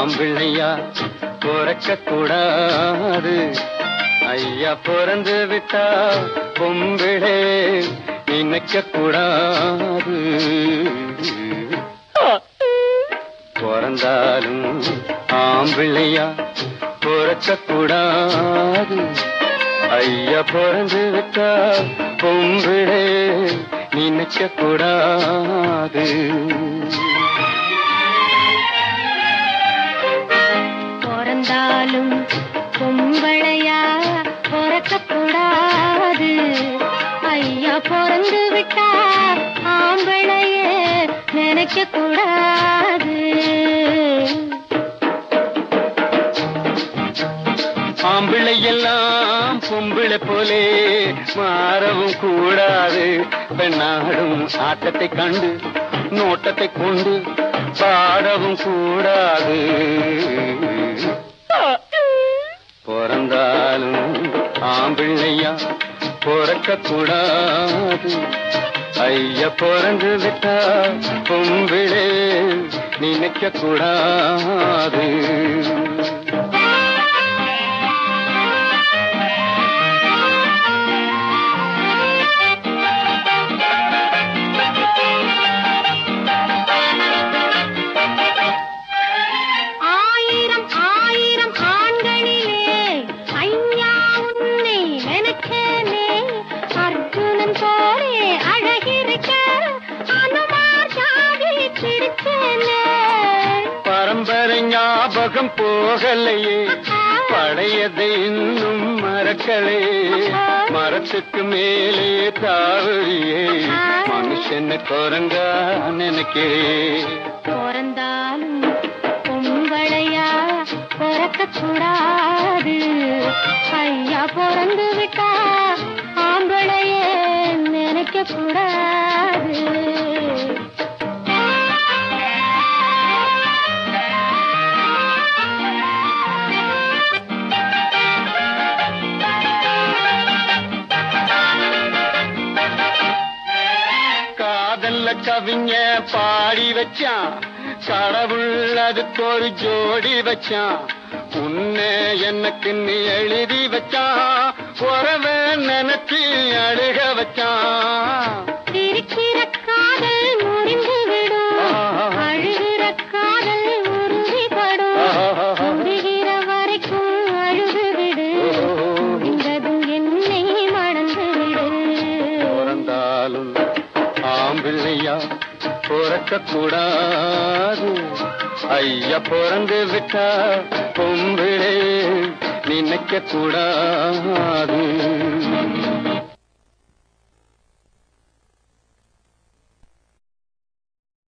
ஆம்பிள்ளையா பிறக்க கூடாது. ஐயா பிறந்து விட்டா பொம்பிளே நினைக்க கூடாது. பிறந்தாலும் ஆம்பிள்ளையா பிறக்க கூடாது. ஐயா பிறந்து விட்டா பொம்பிளே நினைக்க கூடாது. பிறந்தாலும் பொம்பளையா பிறக்க கூடாது. ஐயா பிறந்து விட்டா ஆம்பளையே நினைக்க கூடாது. ஆம்பிள்ளை எல்லாம் பொம்பிளை போலே மாறவும் கூடாது. பெண்ணாடும் ஆட்டத்தை கண்டு நோட்டத்தை கொண்டு பாடவும் கூடாது. பிறந்தாலும் ஆம்பிள்ளையா பிறக்க கூடாது. ஐயா பிறந்து விட்டா பொம்பிளே நினைக்க கூடாது. பரம்பரை ஞாபகம் போகலையே, பழையதை இன்னும் மறக்கலே. மரத்துக்கு மேலே தாவறியே மனுஷன குரங்கா நினைக்கே. பிறந்தாலும் பொம்பளையா பிறக்க கூடாது. ஐயா பிறந்து விட்டா ஆம்பளையே நினைக்க கூடாது. காதல்ல கவிஞ பாடி வச்சான், கடவுள் அதுக்கு ஒரு ஜோடி வச்சான். உன்னை எனக்கு நீ எழுதி வச்சான், உறவ நினைச்சு அழுக வச்சான். இருக்கிற காதல் முறிந்து விடும், அழுகிற காதல் உறுதிப்படும். முடிகிற வரைக்கும் அழுது விடு, முடிந்ததும் என்னை மறந்து விடு. பிறந்தாலும் ஆம்பிள்ளையா பிறக்க கூடாது. ஐயா பிறந்து விட்டா பொம்பிளே நினைக்க கூடாது.